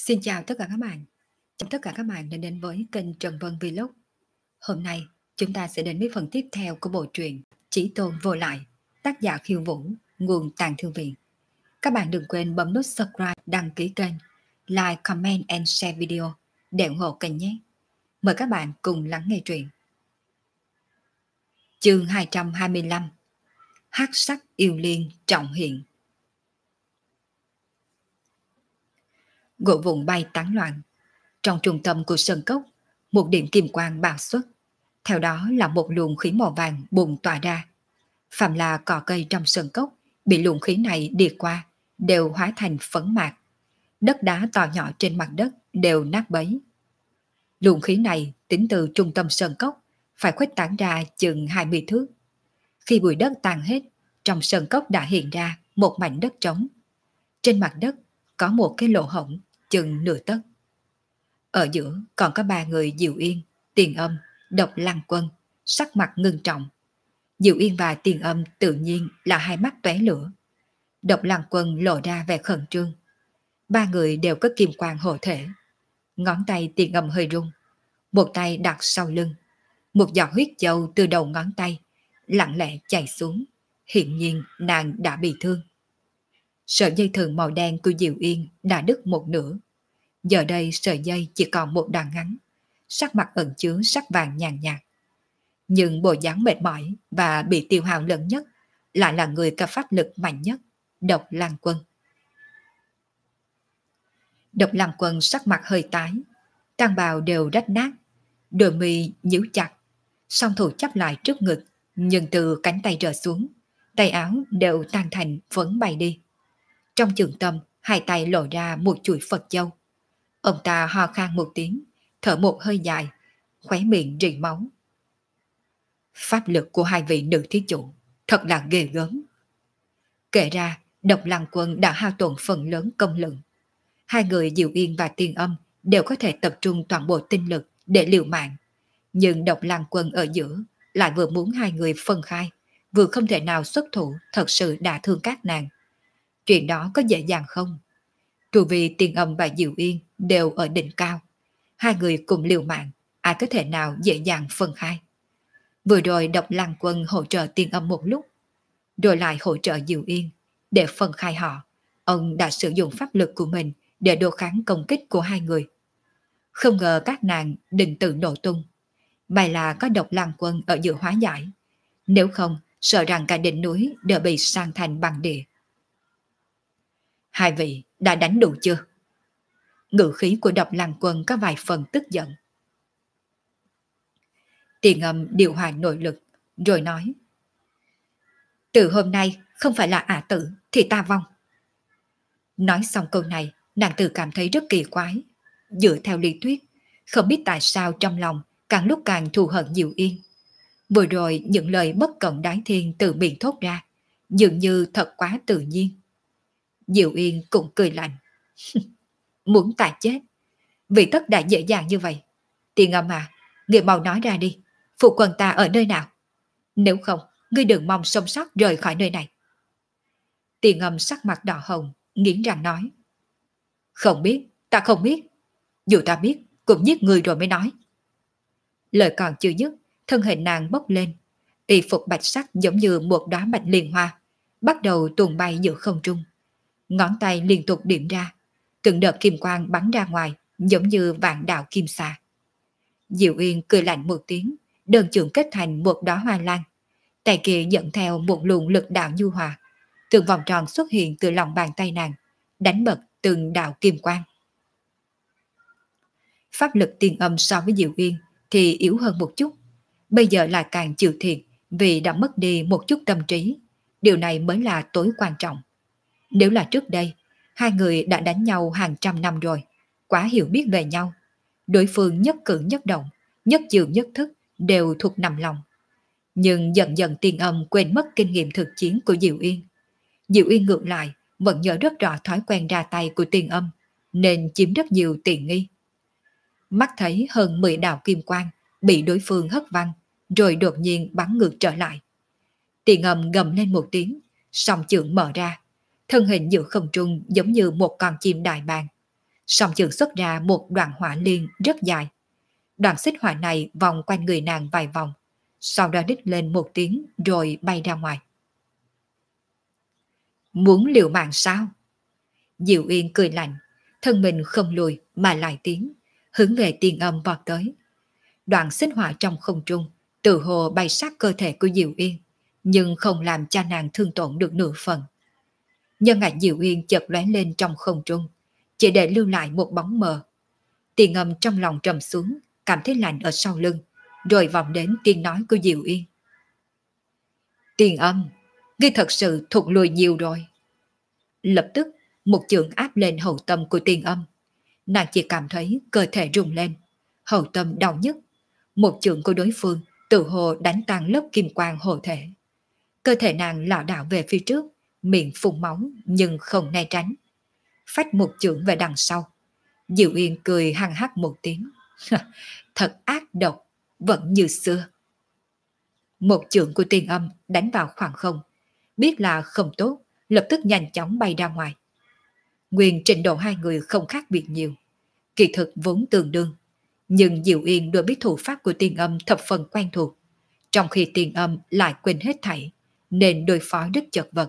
Xin chào tất cả các bạn. Chào tất cả các bạn đã đến với kênh Trần Vân Vlog. Hôm nay chúng ta sẽ đến với phần tiếp theo của bộ truyện Chí Tôn Vô Lại, tác giả Khiêu Vũ, nguồn Tàng Thư Viện. Các bạn đừng quên bấm nút subscribe, đăng ký kênh, like, comment and share video để ủng hộ kênh nhé. Mời các bạn cùng lắng nghe truyện. Chương 225: Hắc sắc yêu liên trọng hiện. Gỗ vụn bay tán loạn. Trong trung tâm của sơn cốc, một điểm kim quang bạo xuất. Theo đó là một luồng khí màu vàng bùng tỏa ra. Phàm là cỏ cây trong sơn cốc bị luồng khí này đi qua đều hóa thành phấn mạc. Đất đá to nhỏ trên mặt đất đều nát bấy. Luồng khí này tính từ trung tâm sơn cốc phải khuếch tán ra chừng 20 thước. Khi bụi đất tan hết, trong sơn cốc đã hiện ra một mảnh đất trống. Trên mặt đất có một cái lỗ hổng chừng nửa tấc. Ở giữa còn có ba người Diệu Yên, Tiền Âm, Độc Lăng Quân, sắc mặt ngưng trọng. Diệu Yên và Tiền Âm tự nhiên là hai mắt tóe lửa. Độc Lăng Quân lộ ra vẻ khẩn trương. Ba người đều có kim quang hộ thể. Ngón tay Tiền Âm hơi rung, một tay đặt sau lưng. Một giọt huyết châu từ đầu ngón tay lặng lẽ chảy xuống. Hiện nhiên nàng đã bị thương. Sợi dây thừng màu đen của Diệu Yên đã đứt một nửa. Giờ đây sợi dây chỉ còn một đoạn ngắn, sắc mặt ẩn chứa sắc vàng nhàn nhạt. Nhưng bộ dáng mệt mỏi và bị tiêu hao lớn nhất lại là người có pháp lực mạnh nhất, Độc Lăng Quân. Độc Lăng Quân sắc mặt hơi tái, tang bào đều rách nát, đôi mi nhíu chặt, song thủ chắp lại trước ngực, nhưng từ cánh tay rơi xuống, tay áo đều tan thành phấn bay đi. Trong trường tâm, hai tay lộ ra một chuỗi Phật châu. Ông ta ho khan một tiếng, thở một hơi dài, khóe miệng rỉ máu. Pháp lực của hai vị nữ thí chủ thật là ghê gớm. Kể ra, Độc Lăng Quân đã hao tổn phần lớn công lực. Hai người Diệu Yên và Tiên Âm đều có thể tập trung toàn bộ tinh lực để liều mạng. Nhưng Độc Lăng Quân ở giữa lại vừa muốn hai người phân khai, vừa không thể nào xuất thủ thật sự đả thương các nàng. Chuyện đó có dễ dàng không? Dù vì Tiên Âm và Diệu Yên đều ở đỉnh cao, hai người cùng liều mạng, ai có thể nào dễ dàng phân khai. Vừa rồi Độc Lăng Quân hỗ trợ Tiên Âm một lúc, rồi lại hỗ trợ Diệu Yên. Để phân khai họ, ông đã sử dụng pháp lực của mình để đối kháng công kích của hai người. Không ngờ các nàng định tự nổ tung. May là có Độc Lăng Quân ở giữa hóa giải. Nếu không, sợ rằng cả đỉnh núi đều bị san thành băng địa. Hai vị đã đánh đủ chưa? Ngữ khí của Độc Lăng Quân có vài phần tức giận. Tiền Âm điều hòa nội lực, rồi nói: Từ hôm nay không phải là ả tử thì ta vong. Nói xong câu này, nàng tự cảm thấy rất kỳ quái. Dựa theo lý thuyết, không biết tại sao trong lòng càng lúc càng thù hận Diệu Yên. Vừa rồi những lời bất cận đái thiên từ miệng thốt ra, dường như thật quá tự nhiên. Diệu Yên cũng cười lạnh. Muốn ta chết? Vì tất đã dễ dàng như vậy. Tiền Âm à, ngươi mau nói ra đi, phụ quân ta ở nơi nào? Nếu không, ngươi đừng mong sống sót rời khỏi nơi này. Tiền Âm sắc mặt đỏ hồng, nghiến răng nói: Không biết, ta không biết. Dù ta biết, cũng giết người rồi mới nói. Lời còn chưa dứt, thân hình nàng bốc lên, y phục bạch sắc giống như một đóa bạch liên hoa, bắt đầu tuồn bay giữa không trung. Ngón tay liên tục điểm ra, từng đợt kim quang bắn ra ngoài, giống như vạn đạo kim xà. Diệu Yên cười lạnh một tiếng, đơn trường kết thành một đóa hoa lan. Tay kia dẫn theo một luồng lực đạo nhu hòa, từng vòng tròn xuất hiện từ lòng bàn tay nàng, đánh bật từng đạo kim quang. Pháp lực Tiền Âm so với Diệu Yên thì yếu hơn một chút, bây giờ lại càng chịu thiệt vì đã mất đi một chút tâm trí. Điều này mới là tối quan trọng. Nếu là trước đây, hai người đã đánh nhau hàng trăm năm rồi, quá hiểu biết về nhau. Đối phương nhất cử nhất động, nhất chiều nhất thức đều thuộc nằm lòng. Nhưng dần dần Tiền Âm quên mất kinh nghiệm thực chiến của Diệu Yên. Diệu Yên ngược lại vẫn nhớ rất rõ thói quen ra tay của Tiền Âm, nên chiếm rất nhiều tiện nghi. Mắt thấy hơn 10 đạo kim quang bị đối phương hất văng, rồi đột nhiên bắn ngược trở lại. Tiền Âm gầm lên một tiếng, song chưởng mở ra, thân hình giữa không trung giống như một con chim đại bàng. Song trường xuất ra một đoạn hỏa liên rất dài. Đoạn xích hỏa này vòng quanh người nàng vài vòng, sau đó đích lên một tiếng rồi bay ra ngoài. Muốn liều mạng sao? Diệu Yên cười lạnh, thân mình không lùi mà lại tiến, hướng về Tiên Âm vọt tới. Đoạn xích hỏa trong không trung, tự hồ bay sát cơ thể của Diệu Yên, nhưng không làm cho nàng thương tổn được nửa phần. Nhân ảnh Diệu Yên chợt lóe lên trong không trung, chỉ để lưu lại một bóng mờ. Tiên Âm trong lòng trầm xuống, cảm thấy lạnh ở sau lưng, rồi vọng đến tiếng nói của Diệu Yên. Tiên Âm, ngươi thật sự thụt lùi nhiều rồi. Lập tức, một chưởng áp lên hậu tâm của Tiên Âm. Nàng chỉ cảm thấy cơ thể rung lên, hậu tâm đau nhức. Một chưởng của đối phương tự hồ đánh tan lớp kim quang hộ thể. Cơ thể nàng lảo đảo về phía trước, miệng phun máu nhưng không né tránh. Phách một chưởng về đằng sau. Diệu Yên cười hăng hắc một tiếng. Thật ác độc, vẫn như xưa. Một chưởng của Tiên Âm đánh vào khoảng không. Biết là không tốt, lập tức nhanh chóng bay ra ngoài. Nguyên trình độ hai người không khác biệt nhiều. Kỳ thực vốn tương đương. Nhưng Diệu Yên đối biết thủ pháp của Tiên Âm thập phần quen thuộc. Trong khi Tiên Âm lại quên hết thảy, nên đối phó rất chật vật.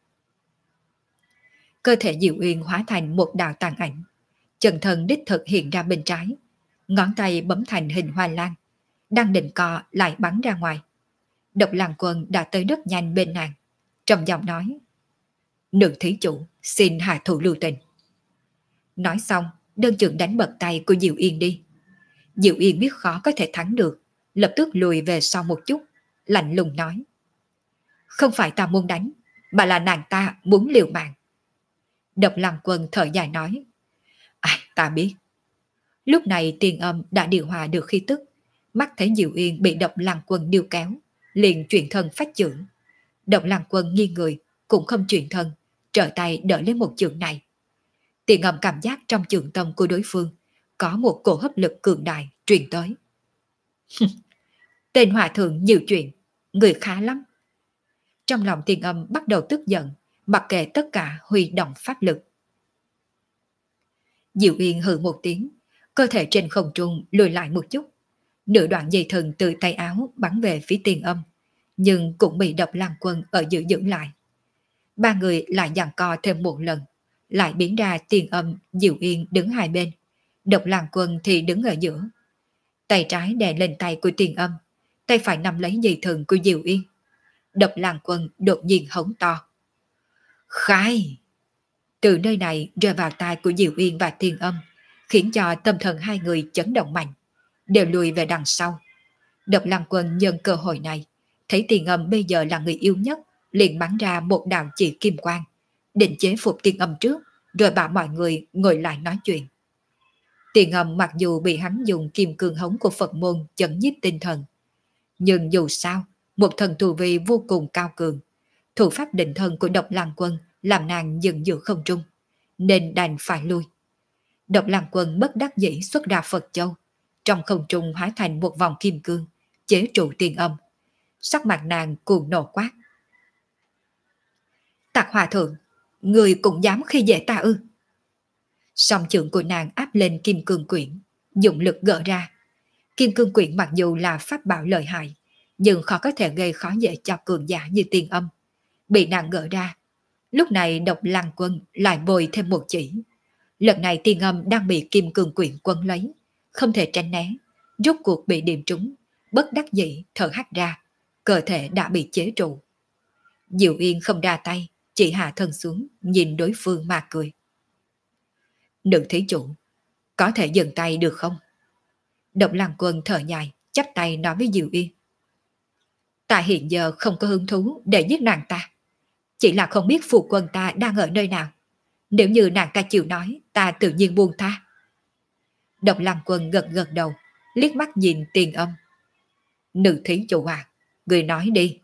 Cơ thể Diệu Yên hóa thành một đạo tàn ảnh. Chân thân đích thực hiện ra bên trái. Ngón tay bấm thành hình hoa lan. Đang định co lại bắn ra ngoài. Độc Lăng Quân đã tới rất nhanh bên nàng. Trầm giọng nói. Nữ thí chủ, xin hạ thủ lưu tình. Nói xong, đơn chưởng đánh bật tay của Diệu Yên đi. Diệu Yên biết khó có thể thắng được, lập tức lùi về sau một chút, lạnh lùng nói. Không phải ta muốn đánh, mà là nàng ta muốn liều mạng. Độc Lăng Quân thở dài nói. Ta biết. Lúc này Tiên Âm đã điều hòa được khí tức, mắt thấy Diệu Yên bị Độc Lăng Quân điêu kéo, liền chuyển thân phách chưởng. Độc Lăng Quân nghiêng người, cũng không chuyển thân, trở tay đỡ lấy một chưởng này. Tiên Âm cảm giác trong chưởng tâm của đối phương có một cổ hấp lực cường đại truyền tới. Tên hòa thượng nhiều chuyện, người khá lắm. Trong lòng Tiên Âm bắt đầu tức giận, mặc kệ tất cả huy động pháp lực. Diệu Yên hừ một tiếng, cơ thể trên không trung lùi lại một chút. Nửa đoạn dây thừng từ tay áo bắn về phía Tiên Âm, nhưng cũng bị Độc Lăng Quân ở giữa giữ lại. Ba người lại giằng co thêm một lần, lại biến ra Tiên Âm, Diệu Yên đứng hai bên. Độc Lăng Quân thì đứng ở giữa. Tay trái đè lên tay của Tiên Âm, tay phải nắm lấy dây thừng của Diệu Yên. Độc Lăng Quân đột nhiên hống to. Khai! Từ nơi này rơi vào tai của Diệu Yên và Tiên Âm, khiến cho tâm thần hai người chấn động mạnh, đều lùi về đằng sau. Độc Lăng Quân nhân cơ hội này, thấy Tiên Âm bây giờ là người yêu nhất, liền bắn ra một đạo chỉ kim quang, định chế phục Tiên Âm trước, rồi bảo mọi người ngồi lại nói chuyện. Tiên Âm mặc dù bị hắn dùng kim cương hống của Phật môn chấn nhiếp tinh thần, nhưng dù sao, một thần tu vi vô cùng cao cường, thủ pháp định thân của Độc Lăng Quân làm nàng dừng giữa không trung, nên đành phải lui. Độc Lăng Quân bất đắc dĩ xuất ra Phật Châu, trong không trung hóa thành một vòng kim cương, chế trụ Tiên Âm. Sắc mặt nàng cuồng nộ quát. Tạc Hòa Thượng, người cũng dám khi dễ ta ư? Song chưởng của nàng áp lên kim cương quyển, dụng lực gỡ ra. Kim cương quyển mặc dù là pháp bảo lợi hại, nhưng khó có thể gây khó dễ cho cường giả như Tiên Âm. Bị nàng gỡ ra, lúc này Độc Lăng Quân lại bồi thêm một chỉ. Lần này Tiên Âm đang bị kim cương quyển quấn lấy, không thể tránh né, rốt cuộc bị điểm trúng, bất đắc dĩ thở hắt ra, cơ thể đã bị chế trụ. Diệu Yên không ra tay, chỉ hạ thân xuống, nhìn đối phương mà cười. Nữ thí chủ, có thể dừng tay được không? Độc Lăng Quân thở dài, chắp tay nói với Diệu Yên. Ta hiện giờ không có hứng thú để giết nàng ta, chỉ là không biết phụ quân ta đang ở nơi nào. Nếu như nàng ta chịu nói, ta tự nhiên buông tha. Độc Lăng Quân gật gật đầu, liếc mắt nhìn Tiên Âm. Nữ thí chủ à, người nói đi.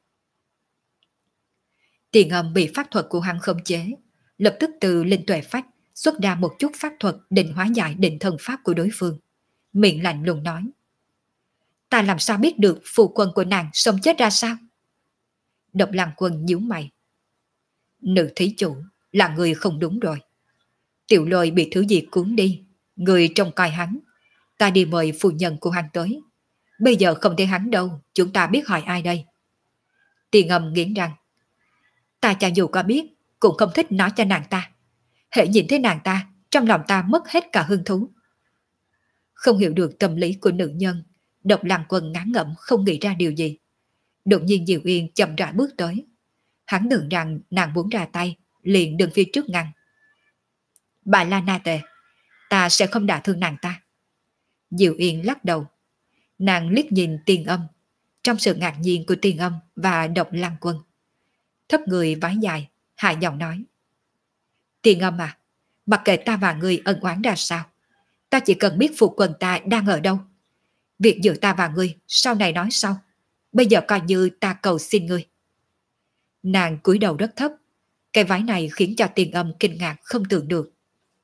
Tiên Âm bị pháp thuật của hắn khống chế, lập tức từ linh tuệ phách xuất ra một chút pháp thuật định hóa giải định thần pháp của đối phương. Miệng lạnh lùng nói. Ta làm sao biết được phụ quân của nàng sống chết ra sao? Độc Lăng Quân nhíu mày. Nữ thí chủ là người không đúng rồi. Tiểu Lôi bị thứ gì cuốn đi, người trông coi hắn. Ta đi mời phu nhân của hắn tới. Bây giờ không thấy hắn đâu, chúng ta biết hỏi ai đây? Tiền Âm nghiến răng. Ta cho dù có biết, cũng không thích nói cho nàng ta. Hễ nhìn thấy nàng ta, trong lòng ta mất hết cả hứng thú. Không hiểu được tâm lý của nữ nhân, Độc Lăng Quân ngán ngẩm không nghĩ ra điều gì. Đột nhiên Diệu Yên chậm rãi bước tới. Hắn tưởng rằng nàng muốn ra tay, liền đứng phía trước ngăn. Bà La Na Tề, ta sẽ không đả thương nàng ta. Diệu Yên lắc đầu. Nàng liếc nhìn Tiền Âm, trong sự ngạc nhiên của Tiền Âm và Độc Lăng Quân. Thấp người vái dài, hạ giọng nói. Tiền Âm à, mặc kệ ta và người ân oán ra sao, ta chỉ cần biết phu quân ta đang ở đâu. Việc giữa ta và ngươi sau này nói sau. Bây giờ coi như ta cầu xin ngươi. Nàng cúi đầu rất thấp. Cái váy này khiến cho Tiền Âm kinh ngạc không tưởng được.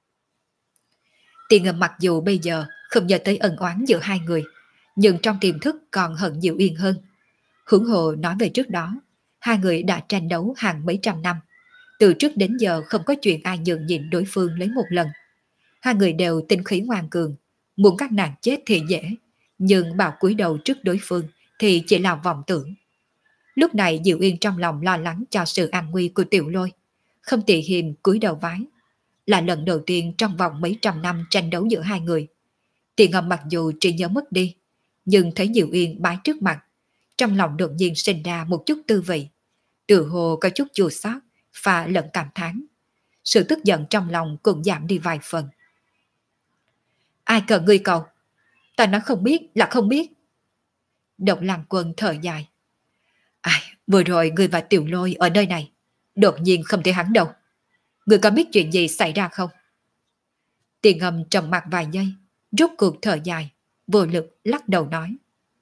Tiền Âm mặc dù bây giờ không nhớ tới ân oán giữa hai người, nhưng trong tiềm thức còn hận Diệu Yên hơn. Huống hồ nói về trước đó, hai người đã tranh đấu hàng mấy trăm năm. Từ trước đến giờ không có chuyện ai nhường nhịn đối phương lấy một lần. Hai người đều tinh khí ngoan cường, muốn các nàng chết thì dễ, nhưng bảo cúi đầu trước đối phương thì chỉ là vọng tưởng. Lúc này Diệu Yên trong lòng lo lắng cho sự an nguy của Tiểu Lôi, không tỳ hiềm cúi đầu vái. Là lần đầu tiên trong vòng mấy trăm năm tranh đấu giữa hai người. Tiền Âm mặc dù trí nhớ mất đi, nhưng thấy Diệu Yên bái trước mặt, trong lòng đột nhiên sinh ra một chút tư vị, tự hồ có chút chua xót, pha lẫn cảm thán. Sự tức giận trong lòng cũng giảm đi vài phần. Ai cần ngươi cầu? Ta nói không biết là không biết. Độc Lăng Quân thở dài. Ai, vừa rồi ngươi và Tiểu Lôi ở nơi này, đột nhiên không thấy hắn đâu. Ngươi có biết chuyện gì xảy ra không? Tiền Âm trầm mặt vài giây, rốt cuộc thở dài, vô lực lắc đầu nói.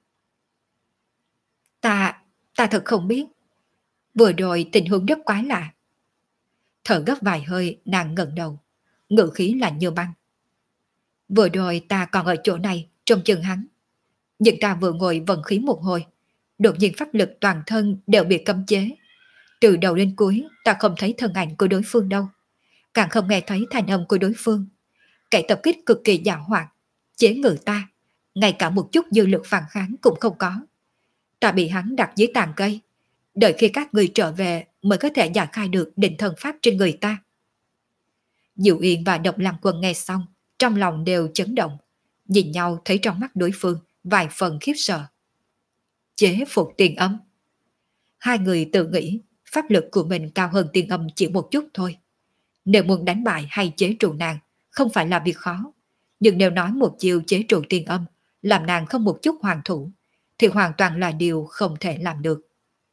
Ta thật không biết. Vừa rồi tình huống rất quái lạ. Thở gấp vài hơi, nàng ngẩng đầu, ngữ khí lạnh như băng. Vừa rồi ta còn ở chỗ này trông chừng hắn, nhưng ta vừa ngồi vận khí một hồi, đột nhiên pháp lực toàn thân đều bị cấm chế. Từ đầu đến cuối ta không thấy thân ảnh của đối phương đâu, càng không nghe thấy thanh âm của đối phương. Kẻ tập kích cực kỳ giàu hoạt, chế ngự ta, ngay cả một chút dư lực phản kháng cũng không có. Ta bị hắn đặt dưới tàn cây, đợi khi các người trở về mới có thể giải khai được định thần pháp trên người ta. Diệu Yên và Độc Lăng Quân nghe xong, trong lòng đều chấn động, nhìn nhau thấy trong mắt đối phương vài phần khiếp sợ. Chế phục Tiền Âm. Hai người tự nghĩ pháp lực của mình cao hơn Tiền Âm chỉ một chút thôi. Nếu muốn đánh bại hay chế trụ nàng không phải là việc khó, nhưng nếu nói một chiều chế trụ Tiền Âm làm nàng không một chút hoàn thủ thì hoàn toàn là điều không thể làm được.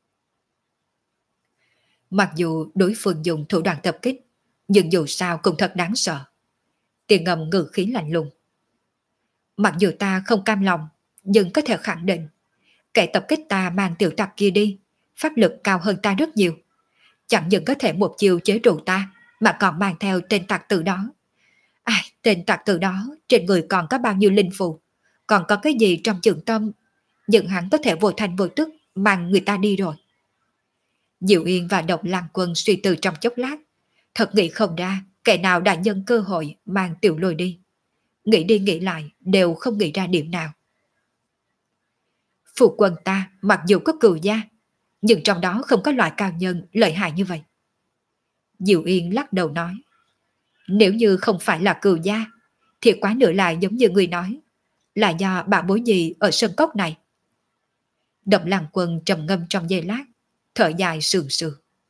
Mặc dù đối phương dùng thủ đoạn tập kích, nhưng dù sao cũng thật đáng sợ. Tiền Âm ngữ khí lạnh lùng. Mặc dù ta không cam lòng, nhưng có thể khẳng định, kẻ tập kích ta mang tiểu tặc kia đi, pháp lực cao hơn ta rất nhiều. Chẳng những có thể một chiều chế trụ ta, mà còn mang theo tên tặc tử đó. Ai, tên tặc tử đó trên người còn có bao nhiêu linh phù, còn có cái gì trong trường tâm, nhưng hắn có thể vô thành vô tức mang người ta đi rồi. Diệu Yên và Độc Lăng Quân suy tư trong chốc lát, thật nghĩ không ra kẻ nào đã nhân cơ hội mang Tiểu Lôi đi. Nghĩ đi nghĩ lại đều không nghĩ ra điểm nào. Phụ quân ta mặc dù có cừu gia, nhưng trong đó không có loại cao nhân lợi hại như vậy. Diệu Yên lắc đầu nói. Nếu như không phải là cừu gia, thì quá nữa là giống như người nói, là do bà bối gì ở sân cốc này. Độc Lăng Quân trầm ngâm trong giây lát, thở dài sườn sườn.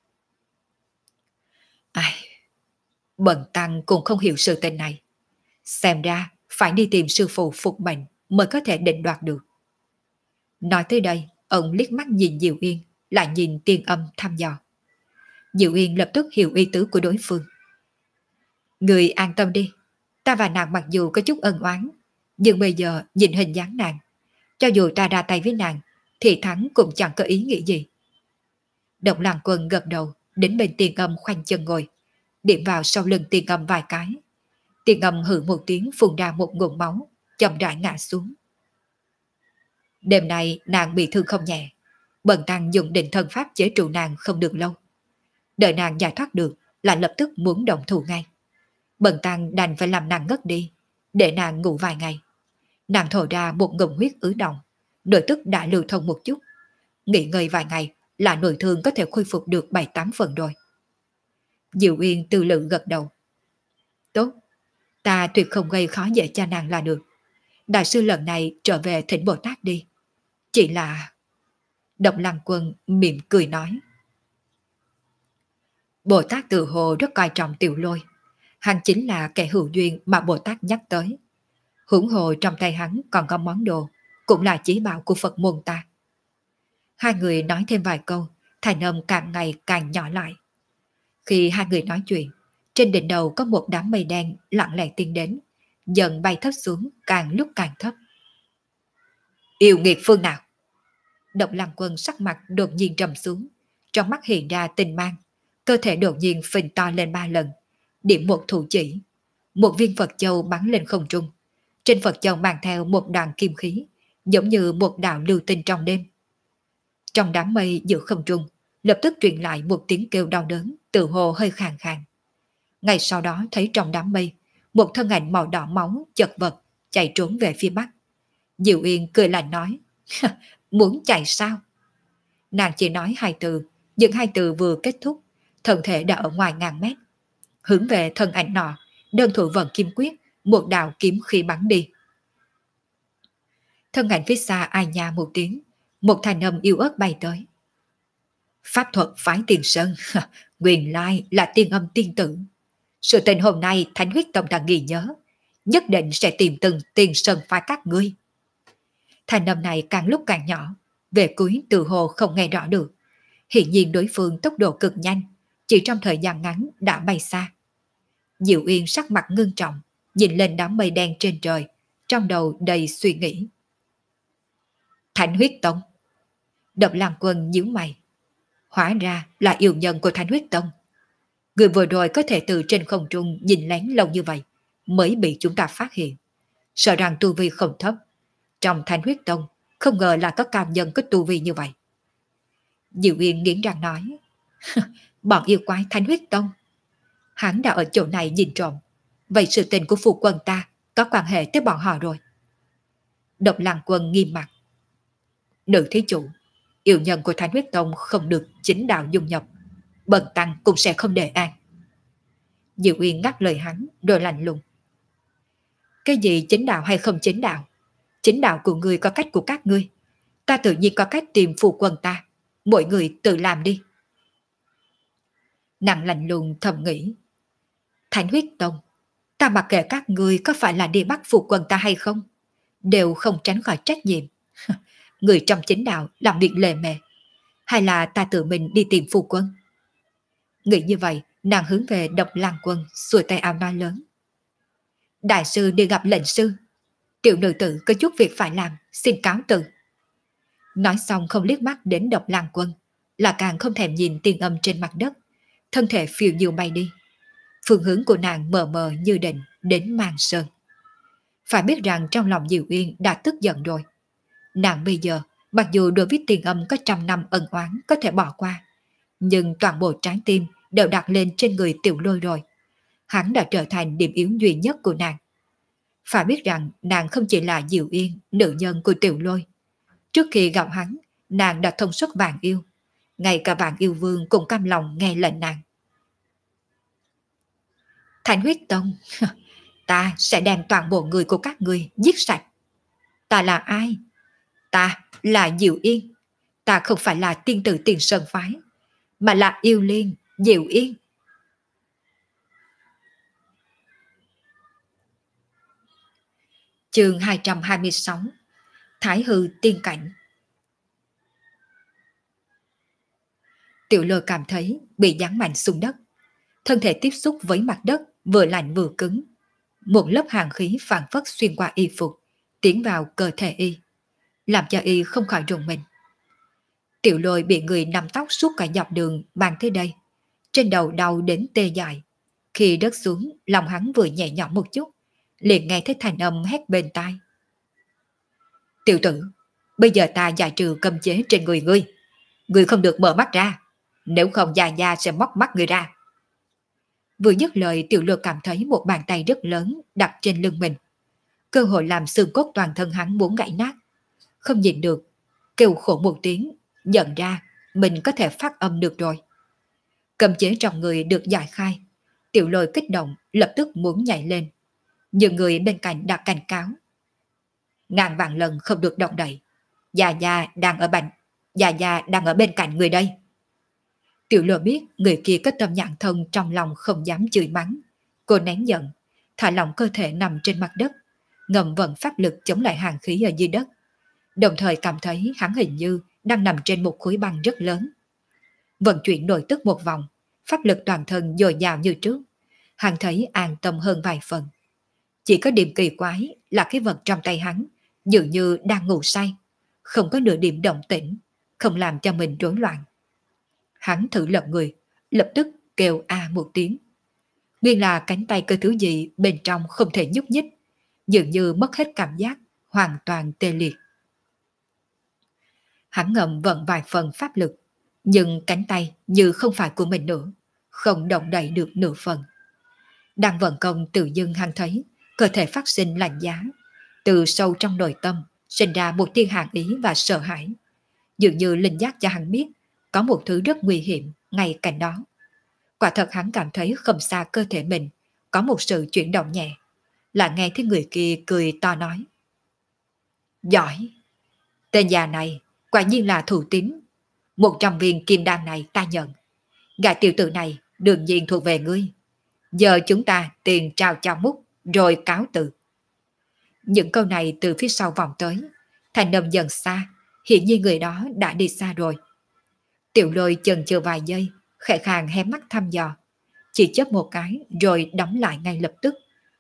Ai, bần tăng cũng không hiểu sự tình này. Xem ra phải đi tìm sư phụ phục mệnh mới có thể định đoạt được. Nói tới đây, ông liếc mắt nhìn Diệu Yên, lại nhìn Tiền Âm thăm dò. Diệu Yên lập tức hiểu ý tứ của đối phương. Người an tâm đi, ta và nàng mặc dù có chút ân oán, nhưng bây giờ nhìn hình dáng nàng, cho dù ta ra tay với nàng, thì thắng cũng chẳng có ý nghĩ gì. Độc Lăng Quân gật đầu, đến bên Tiền Âm khoanh chân ngồi, điểm vào sau lưng Tiền Âm vài cái. Tiền Âm hừ một tiếng phun ra một ngụm máu, chậm rãi ngã xuống. Đêm nay nàng bị thương không nhẹ, bần tăng dùng định thần pháp chế trụ nàng không được lâu. Đợi nàng giải thoát được, lại lập tức muốn động thủ ngay. Bần tăng đành phải làm nàng ngất đi, để nàng ngủ vài ngày. Nàng thổ ra một ngụm huyết ứ động, nội tức đã lưu thông một chút. Nghỉ ngơi vài ngày là nội thương có thể khôi phục được 7-8 phần rồi. Diệu Uyên từ lự gật đầu. Tốt, ta tuyệt không gây khó dễ cho nàng là được. Đại sư lần này trở về thỉnh Bồ Tát đi. Chỉ là... Độc Lăng Quân mỉm cười nói. Bồ Tát tự hồ rất coi trọng Tiểu Lôi. Hắn chính là kẻ hữu duyên mà Bồ Tát nhắc tới. Hưởng hồ trong tay hắn còn có món đồ, cũng là chí bảo của Phật môn ta. Hai người nói thêm vài câu, thanh âm càng ngày càng nhỏ lại. Khi hai người nói chuyện, trên đỉnh đầu có một đám mây đen lặng lẽ tiến đến, dần bay thấp xuống càng lúc càng thấp. Yêu nghiệt phương nào? Độc Lăng Quân sắc mặt đột nhiên trầm xuống, trong mắt hiện ra tinh mang, cơ thể đột nhiên phình to lên 3 lần, điểm một thủ chỉ, một viên Phật châu bắn lên không trung. Trên Phật châu mang theo một đoàn kim khí, giống như một đạo lưu tinh trong đêm. Trong đám mây giữa không trung, lập tức truyền lại một tiếng kêu đau đớn, tự hồ hơi khàn khàn. Ngay sau đó thấy trong đám mây, một thân ảnh màu đỏ máu chật vật chạy trốn về phía bắc. Diệu Yên cười lạnh nói, muốn chạy sao? Nàng chỉ nói 2 từ, nhưng 2 từ vừa kết thúc, thân thể đã ở ngoài ngàn mét. Hướng về thân ảnh nọ, đơn thủ vận kim quyết, một đạo kiếm khí bắn đi. Thân ảnh phía xa ai nha một tiếng, một thanh âm yêu ớt bay tới. Pháp thuật phái Tiền Sơn, nguyên lai là tiên âm tiên tử. Sự tình hôm nay Thánh Huyết Tông đã ghi nhớ, nhất định sẽ tìm từng Tiền Sơn phái các ngươi. Thanh âm này càng lúc càng nhỏ, về cuối từ hồ không nghe rõ được. Hiện nhiên đối phương tốc độ cực nhanh, chỉ trong thời gian ngắn đã bay xa. Diệu Uyên sắc mặt ngưng trọng, nhìn lên đám mây đen trên trời, trong đầu đầy suy nghĩ. Thánh Huyết Tông. Độc Lăng Quân nhíu mày. Hóa ra là yêu nhân của Thánh Huyết Tông. Người vừa rồi có thể từ trên không trung nhìn lén lâu như vậy, mới bị chúng ta phát hiện. Sợ rằng tu vi không thấp. Trong Thánh Huyết Tông, không ngờ là có cao nhân có tu vi như vậy. Diệu Uyên nghiến răng nói, bọn yêu quái Thánh Huyết Tông. Hắn đã ở chỗ này nhìn trộm. Vậy sự tình của phụ quân ta có quan hệ tới bọn họ rồi. Độc Lăng Quân nghiêm mặt. Nữ thí chủ, yêu nhân của Thánh Huyết Tông không được chính đạo dung nhập, bần tăng cũng sẽ không để an. Diệu Uyên ngắt lời hắn rồi lạnh lùng. Cái gì chính đạo hay không chính đạo? Chính đạo của ngươi có cách của các ngươi, ta tự nhiên có cách tìm phụ quân ta. Mỗi người tự làm đi. Nàng lạnh lùng thầm nghĩ. Thánh Huyết Tông, ta mặc kệ các ngươi có phải là đi bắt phụ quân ta hay không, đều không tránh khỏi trách nhiệm. Người trong chính đạo làm việc lề mề, hay là ta tự mình đi tìm phụ quân? Nghĩ như vậy, nàng hướng về Độc Lăng Quân, xuôi tay áo nói lớn. Đại sư đi gặp lệnh sư. Tiểu nữ tử có chút việc phải làm, xin cáo từ. Nói xong không liếc mắt đến Độc Lăng Quân, là càng không thèm nhìn Tiên Âm trên mặt đất, thân thể phiêu diêu bay đi. Phương hướng của nàng mờ mờ như định đến Màn Sơn. Phải biết rằng trong lòng Diệu Uyên đã tức giận rồi. Nàng bây giờ, mặc dù đối với Tiên Âm có 100 năm ân oán có thể bỏ qua, nhưng toàn bộ trái tim đều đặt lên trên người Tiểu Lôi rồi. Hắn đã trở thành điểm yếu duy nhất của nàng. Phải biết rằng nàng không chỉ là Diệu Yên, nữ nhân của Tiểu Lôi. Trước khi gặp hắn, nàng đã thông suốt Vạn Yêu. Ngay cả Vạn Yêu Vương cũng cam lòng nghe lệnh nàng. Thánh Huyết Tông, ta sẽ đem toàn bộ người của các ngươi giết sạch. Ta là ai? Ta là Diệu Yên. Ta không phải là tiên tử Tiền Sơn phái, mà là Yêu Liên, Diệu Yên. Chương 226. Thái hư tiên cảnh. Tiểu Lôi cảm thấy bị giáng mạnh xuống đất. Thân thể tiếp xúc với mặt đất vừa lạnh vừa cứng. Một lớp hàn khí phản phất xuyên qua y phục, tiến vào cơ thể y, làm cho y không khỏi rùng mình. Tiểu Lôi bị người nắm tóc suốt cả dọc đường mang tới đây. Trên đầu đau đến tê dại. Khi rớt xuống, lòng hắn vừa nhẹ nhõm một chút, liền nghe thấy thành âm hét bên tai. Tiểu tử, bây giờ ta giải trừ cấm chế trên người ngươi. Ngươi không được mở mắt ra, nếu không già già sẽ móc mắt ngươi ra. Vừa dứt lời, Tiểu Lôi cảm thấy một bàn tay rất lớn đặt trên lưng mình. Cơ hội làm xương cốt toàn thân hắn muốn gãy nát. Không nhịn được, kêu khổ một tiếng, nhận ra mình có thể phát âm được rồi. Cầm chế trong người được giải khai, Tiểu Lôi kích động lập tức muốn nhảy lên. Nhưng người bên cạnh đã cảnh cáo. Ngàn vạn lần không được động đậy. Già già đang ở bên cạnh người đây. Tiểu Lôi biết người kia có tâm nhãn thông, trong lòng không dám chửi mắng. Cô nén giận, thả lỏng cơ thể nằm trên mặt đất, ngầm vận pháp lực chống lại hàn khí ở dưới đất. Đồng thời cảm thấy hắn hình như đang nằm trên một khối băng rất lớn. Vận chuyển nội tức một vòng, pháp lực toàn thân dồi dào như trước. Hắn thấy an tâm hơn vài phần. Chỉ có điểm kỳ quái là cái vật trong tay hắn dường như đang ngủ say, không có nửa điểm động tĩnh, không làm cho mình rối loạn. Hắn thử lật người, lập tức kêu a một tiếng. Nguyên là cánh tay cơ thứ gì bên trong không thể nhúc nhích, dường như mất hết cảm giác, hoàn toàn tê liệt. Hắn ngầm vận vài phần pháp lực, nhưng cánh tay như không phải của mình nữa, không động đậy được nửa phần. Đang vận công tự dưng hắn thấy cơ thể phát sinh lạnh giá, từ sâu trong nội tâm sinh ra một tia hàn ý và sợ hãi. Dường như linh giác cho hắn biết có một thứ rất nguy hiểm ngay cạnh đó. Quả thật hắn cảm thấy không xa cơ thể mình có một sự chuyển động nhẹ, là nghe thấy người kia cười to nói. Giỏi! Tên già này quả nhiên là thủ tín. 100 viên kim đan này ta nhận. Gã tiểu tử này đương nhiên thuộc về ngươi. Giờ chúng ta tiền trao cho múc rồi cáo từ. Những câu này từ phía sau vòng tới, thành âm dần xa, hiện nhiên người đó đã đi xa rồi. Tiểu Lôi chần chừ vài giây, khẽ khàng hé mắt thăm dò, chỉ chớp một cái rồi đóng lại ngay lập tức.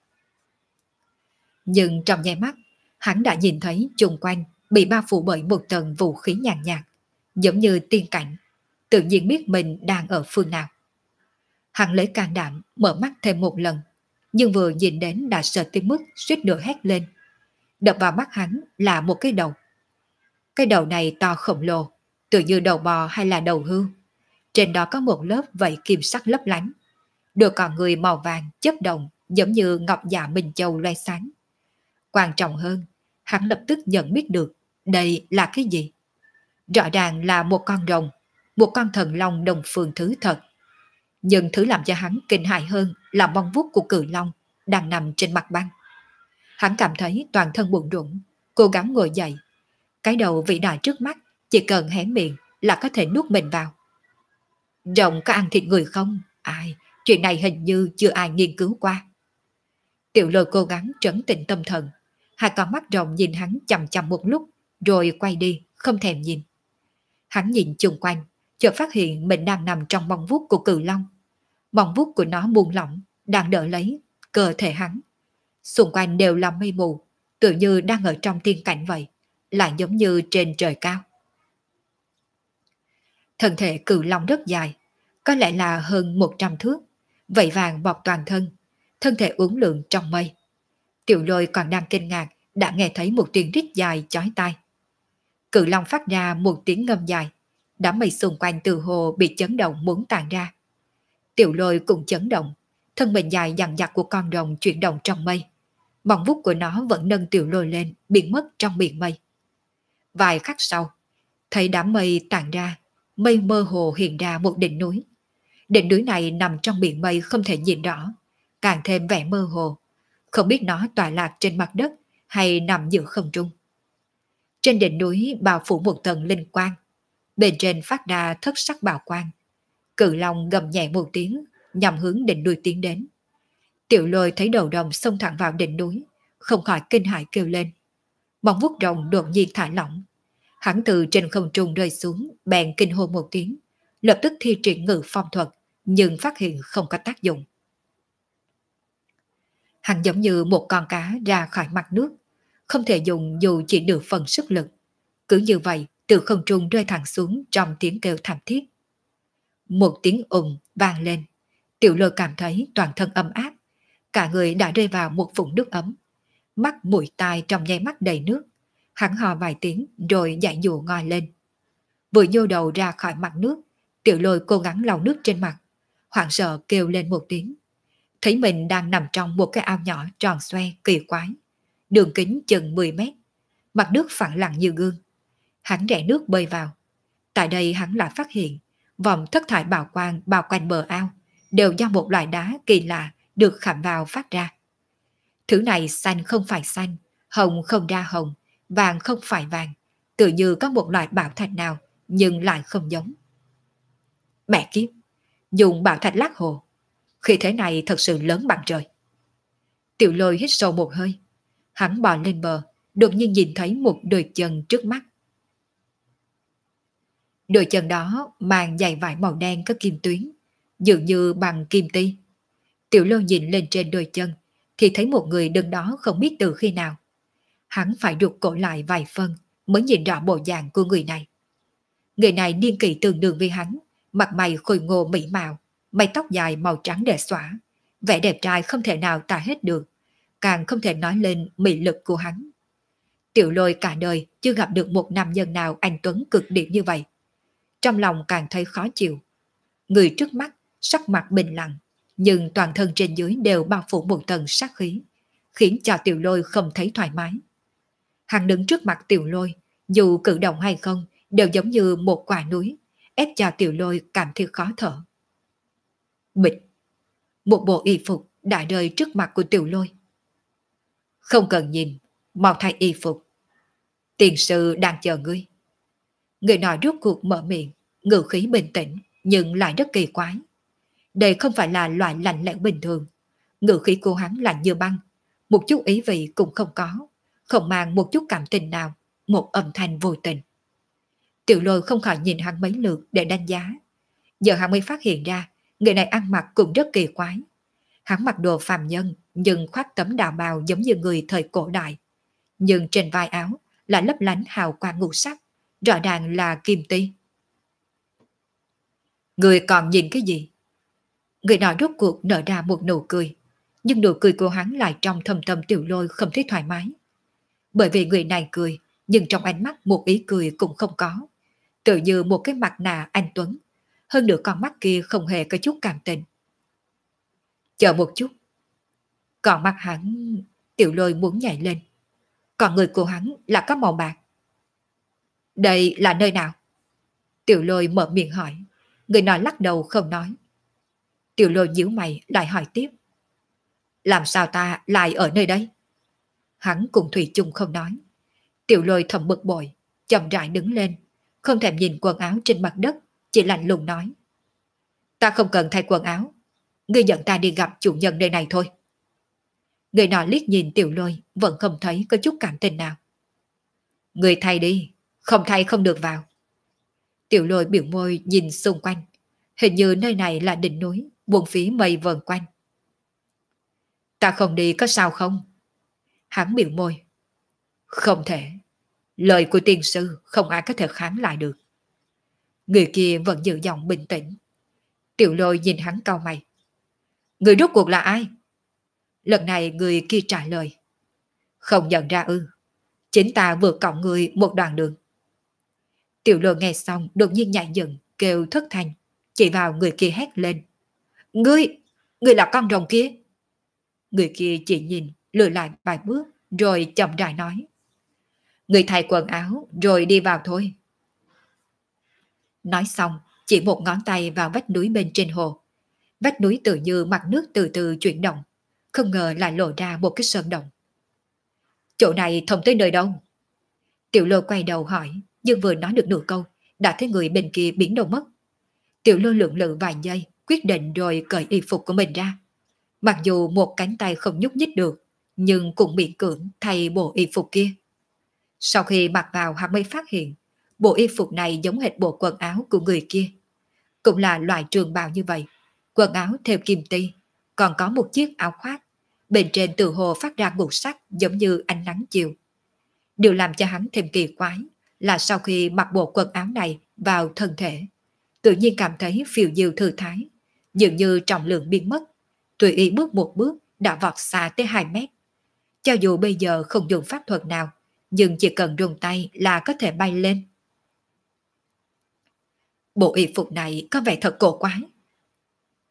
Nhưng trong nháy mắt, hắn đã nhìn thấy chung quanh bị bao phủ bởi một tầng vũ khí nhàn nhạt, giống như tiên cảnh, tự nhiên biết mình đang ở phương nào. Hắn lấy can đảm mở mắt thêm một lần, nhưng vừa nhìn đến đã sợ tới mức suýt nữa hét lên. Đập vào mắt hắn là một cái đầu. Cái đầu này to khổng lồ, tự như đầu bò hay là đầu hươu. Trên đó có một lớp vảy kim sắc lấp lánh. Đôi con người màu vàng chớp động giống như ngọc dạ minh châu loe sáng. Quan trọng hơn, hắn lập tức nhận biết được đây là cái gì. Rõ ràng là một con rồng, một con thần long đồng phương thứ thật. Nhưng thứ làm cho hắn kinh hại hơn là bông vuốt của cự long đang nằm trên mặt băng. Hắn cảm thấy toàn thân buồn rủng, cố gắng ngồi dậy. Cái đầu vĩ đại trước mắt chỉ cần hé miệng là có thể nuốt mình vào. Rồng có ăn thịt người không? Ai? Chuyện này hình như chưa ai nghiên cứu qua. Tiểu Lôi cố gắng trấn tĩnh tâm thần. Hai con mắt rồng nhìn hắn chằm chằm một lúc, rồi quay đi, không thèm nhìn. Hắn nhìn chung quanh, chợt phát hiện mình đang nằm trong bông vuốt của cự long. Bông vuốt của nó buông lỏng, đang đỡ lấy cơ thể hắn. Xung quanh đều là mây mù, tự như đang ở trong tiên cảnh vậy, lại giống như trên trời cao. Thân thể cự long rất dài, có lẽ là hơn 100 thước, vảy vàng bọc toàn thân, thân thể uốn lượn trong mây. Tiểu Lôi còn đang kinh ngạc đã nghe thấy một tiếng rít dài chói tai. Cự long phát ra một tiếng ngâm dài, đám mây xung quanh từ hồ bị chấn động muốn tàn ra. Tiểu Lôi cũng chấn động, thân mình dài dằng dặc của con rồng chuyển động trong mây. Bóng vút của nó vẫn nâng Tiểu Lôi lên, biến mất trong biển mây. Vài khắc sau, thấy đám mây tàn ra, mây mơ hồ hiện ra một đỉnh núi. Đỉnh núi này nằm trong biển mây không thể nhìn rõ, càng thêm vẻ mơ hồ, không biết nó tọa lạc trên mặt đất hay nằm giữa không trung. Trên đỉnh núi bao phủ một tầng linh quang, bên trên phát ra thất sắc bảo quang. Cự long gầm nhẹ một tiếng, nhằm hướng đỉnh núi tiến đến. Tiểu Lôi thấy đầu rồng xông thẳng vào đỉnh núi, không khỏi kinh hãi kêu lên. Bóng vuốt rồng đột nhiên thả lỏng. Hắn từ trên không trung rơi xuống, bèn kinh hô một tiếng, lập tức thi triển ngự phong thuật, nhưng phát hiện không có tác dụng. Hắn giống như một con cá ra khỏi mặt nước, không thể dùng dù chỉ được phần sức lực. Cứ như vậy, từ không trung rơi thẳng xuống trong tiếng kêu thảm thiết. Một tiếng ùng vang lên, Tiểu Lôi cảm thấy toàn thân ấm áp, cả người đã rơi vào một vùng nước ấm. Mắt mũi tai trong nháy mắt đầy nước, hắn hò vài tiếng rồi dãy dụa ngoi lên. Vừa nhô đầu ra khỏi mặt nước, Tiểu Lôi cố gắng lau nước trên mặt, hoảng sợ kêu lên một tiếng, thấy mình đang nằm trong một cái ao nhỏ tròn xoe kỳ quái, đường kính chừng 10 mét, mặt nước phẳng lặng như gương. Hắn rẽ nước bơi vào. Tại đây hắn lại phát hiện vòng thất thải bảo quang bao quanh bờ ao đều do một loại đá kỳ lạ được khảm vào phát ra. Thứ này xanh không phải xanh, hồng không ra hồng, vàng không phải vàng, tự như có một loại bảo thạch nào nhưng lại không giống. Mẹ kiếp, dùng bảo thạch lát hồ, khi thế này thật sự lớn bằng trời. Tiểu Lôi hít sâu một hơi, hắn bò lên bờ, đột nhiên nhìn thấy một đôi chân trước mắt. Đôi chân đó mang giày vải màu đen có kim tuyến, dường như bằng kim ti. Tiểu Lôi nhìn lên trên đôi chân, thì thấy một người đứng đó không biết từ khi nào. Hắn phải rụt cổ lại vài phân mới nhìn rõ bộ dạng của người này. Người này niên kỷ tương đương với hắn, mặt mày khôi ngô mỹ mạo, mái tóc dài màu trắng để xõa, vẻ đẹp trai không thể nào tả hết được, càng không thể nói lên mỹ lực của hắn. Tiểu Lôi cả đời chưa gặp được một nam nhân nào anh tuấn cực điểm như vậy. Trong lòng càng thấy khó chịu. Người trước mắt sắc mặt bình lặng, nhưng toàn thân trên dưới đều bao phủ một tầng sát khí, khiến cho Tiểu Lôi không thấy thoải mái. Hắn đứng trước mặt Tiểu Lôi, dù cử động hay không đều giống như một quả núi, ép cho Tiểu Lôi cảm thấy khó thở. Bịch, một bộ y phục đã rơi trước mặt của Tiểu Lôi. Không cần nhìn, mau thay y phục. Tiền sư đang chờ ngươi. Người nói rốt cuộc mở miệng, ngữ khí bình tĩnh nhưng lại rất kỳ quái. Đây không phải là loại lạnh lẽo bình thường. Ngữ khí của hắn lạnh như băng, một chút ý vị cũng không có, không mang một chút cảm tình nào, một âm thanh vô tình. Tiểu Lôi không khỏi nhìn hắn mấy lượt để đánh giá. Giờ hắn mới phát hiện ra, người này ăn mặc cũng rất kỳ quái. Hắn mặc đồ phàm nhân nhưng khoác tấm đạo bào giống như người thời cổ đại. Nhưng trên vai áo là lấp lánh hào quang ngũ sắc, rõ ràng là kim ti. Người còn nhìn cái gì? Người nọ rốt cuộc nở ra một nụ cười, nhưng nụ cười của hắn lại trong thâm tâm Tiểu Lôi không thấy thoải mái. Bởi vì người này cười, nhưng trong ánh mắt một ý cười cũng không có, tự như một cái mặt nạ anh tuấn, hơn nữa con mắt kia không hề có chút cảm tình. Chờ một chút. Còn mắt hắn, Tiểu Lôi muốn nhảy lên. Còn người của hắn là có màu bạc. Đây là nơi nào? Tiểu Lôi mở miệng hỏi. Người nọ lắc đầu không nói. Tiểu Lôi nhíu mày lại hỏi tiếp. Làm sao ta lại ở nơi đây? Hắn cùng thủy chung không nói. Tiểu Lôi thầm bực bội, chậm rãi đứng lên, không thèm nhìn quần áo trên mặt đất, chỉ lạnh lùng nói. Ta không cần thay quần áo, ngươi dẫn ta đi gặp chủ nhân nơi này thôi. Người nọ liếc nhìn Tiểu Lôi, vẫn không thấy có chút cảm tình nào. Người thay đi, không thay không được vào. Tiểu Lôi biểu môi nhìn xung quanh, hình như nơi này là đỉnh núi, buồn phí mây vờn quanh. Ta không đi có sao không? Hắn biểu môi. Không thể, lời của tiên sư không ai có thể kháng lại được. Người kia vẫn giữ giọng bình tĩnh. Tiểu Lôi nhìn hắn cau mày. Người rốt cuộc là ai? Lần này người kia trả lời. Không nhận ra ư? Chính ta vừa cõng người một đoạn đường. Tiểu Lôi nghe xong đột nhiên nhảy dựng, kêu thất thanh, chỉ vào người kia hét lên. Ngươi là con rồng kia. Người kia chỉ nhìn, lùi lại vài bước, rồi chậm rãi nói. Người thay quần áo, rồi đi vào thôi. Nói xong, chỉ một ngón tay vào vách núi bên trên hồ. Vách núi tự như mặt nước từ từ chuyển động, không ngờ lại lộ ra một cái sơn động. Chỗ này thông tới nơi đâu? Tiểu Lôi quay đầu hỏi, nhưng vừa nói được nửa câu, đã thấy người bên kia biến đâu mất. Tiểu Lôi lưỡng lự vài giây, quyết định rồi cởi y phục của mình ra. Mặc dù một cánh tay không nhúc nhích được, nhưng cũng miễn cưỡng thay bộ y phục kia. Sau khi mặc vào hắn mới phát hiện, bộ y phục này giống hệt bộ quần áo của người kia. Cũng là loại trường bào như vậy, quần áo theo kim ti, còn có một chiếc áo khoác. Bên trên từ hồ phát ra ngũ sắc giống như ánh nắng chiều. Điều làm cho hắn thêm kỳ quái là sau khi mặc bộ quần áo này vào thân thể, tự nhiên cảm thấy phiêu diêu thư thái, dường như trọng lượng biến mất, tùy ý bước một bước đã vọt xa tới 2 mét. Cho dù bây giờ không dùng pháp thuật nào, nhưng chỉ cần dùng tay là có thể bay lên. Bộ y phục này có vẻ thật cổ quái.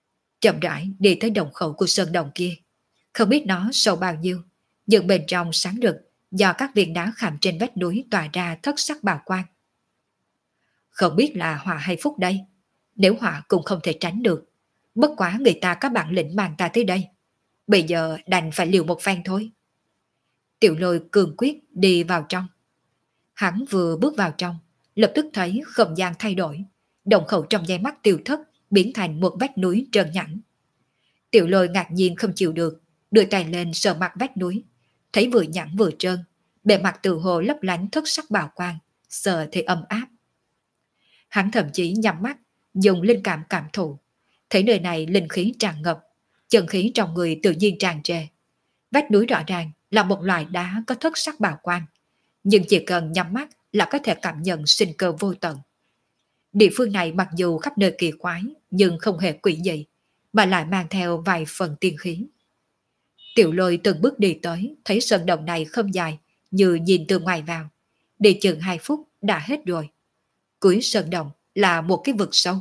chậm rãi đi tới đồng khẩu của sơn đồng kia. Không biết nó sâu bao nhiêu, nhưng bên trong sáng rực do các viên đá khảm trên vách núi tỏa ra thất sắc bào quang. Không biết là họa hay phúc đây, nếu họa cũng không thể tránh được. Bất quá người ta có bản lĩnh mang ta tới đây, bây giờ đành phải liều một phen thôi. Tiểu Lôi cường quyết đi vào trong. Hắn vừa bước vào trong, lập tức thấy không gian thay đổi, đồng khẩu trong nháy mắt tiêu thất, biến thành một vách núi trơn nhẵn. Tiểu Lôi ngạc nhiên không chịu được, đưa tay lên sờ mặt vách núi, thấy vừa nhẵn vừa trơn, bề mặt từ hồ lấp lánh thất sắc bào quang, sờ thì ấm áp. Hắn thậm chí nhắm mắt, dùng linh cảm cảm thụ, thấy nơi này linh khí tràn ngập, chân khí trong người tự nhiên tràn trề. Vách núi rõ ràng là một loại đá có thất sắc bào quang, nhưng chỉ cần nhắm mắt là có thể cảm nhận sinh cơ vô tận. Địa phương này mặc dù khắp nơi kỳ quái, nhưng không hề quỷ dị, mà lại mang theo vài phần tiên khí. Tiểu Lôi từng bước đi tới, thấy sơn động này không dài, như nhìn từ ngoài vào. Đi chừng 2 phút đã hết rồi. Cuối sơn động là một cái vực sâu.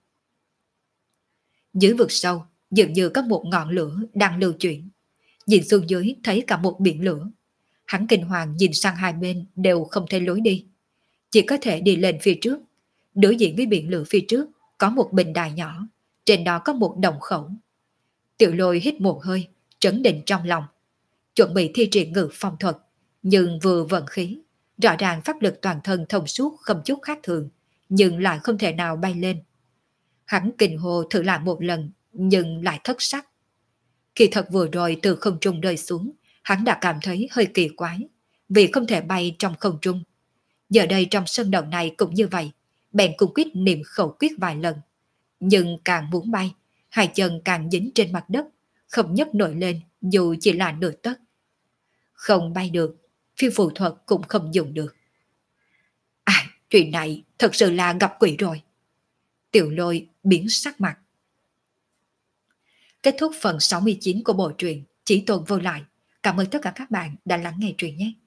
Dưới vực sâu dường như có một ngọn lửa đang lưu chuyển. Nhìn xuống dưới thấy cả một biển lửa. Hắn kinh hoàng nhìn sang hai bên đều không thấy lối đi, chỉ có thể đi lên phía trước. Đối diện với biển lửa phía trước có một bình đài nhỏ, trên đó có một đồng khẩu. Tiểu Lôi hít một hơi, trấn định trong lòng, chuẩn bị thi triển ngự phong thuật, nhưng vừa vận khí, rõ ràng pháp lực toàn thân thông suốt không chút khác thường, nhưng lại không thể nào bay lên. Hắn kinh hô thử lại một lần, nhưng lại thất sắc. Kỳ thật vừa rồi từ không trung rơi xuống, hắn đã cảm thấy hơi kỳ quái, vì không thể bay trong không trung. Giờ đây trong sân động này cũng như vậy, bèn cung quyết niệm khẩu quyết vài lần. Nhưng càng muốn bay, hai chân càng dính trên mặt đất, không nhấc nổi lên dù chỉ là nửa tấc. Không bay được, phiêu phù thuật cũng không dùng được. Chuyện này thật sự là gặp quỷ rồi. Tiểu Lôi biến sắc mặt. Kết thúc phần 69 của bộ truyện Chí Tôn Vô Lại. Cảm ơn tất cả các bạn đã lắng nghe truyện nhé.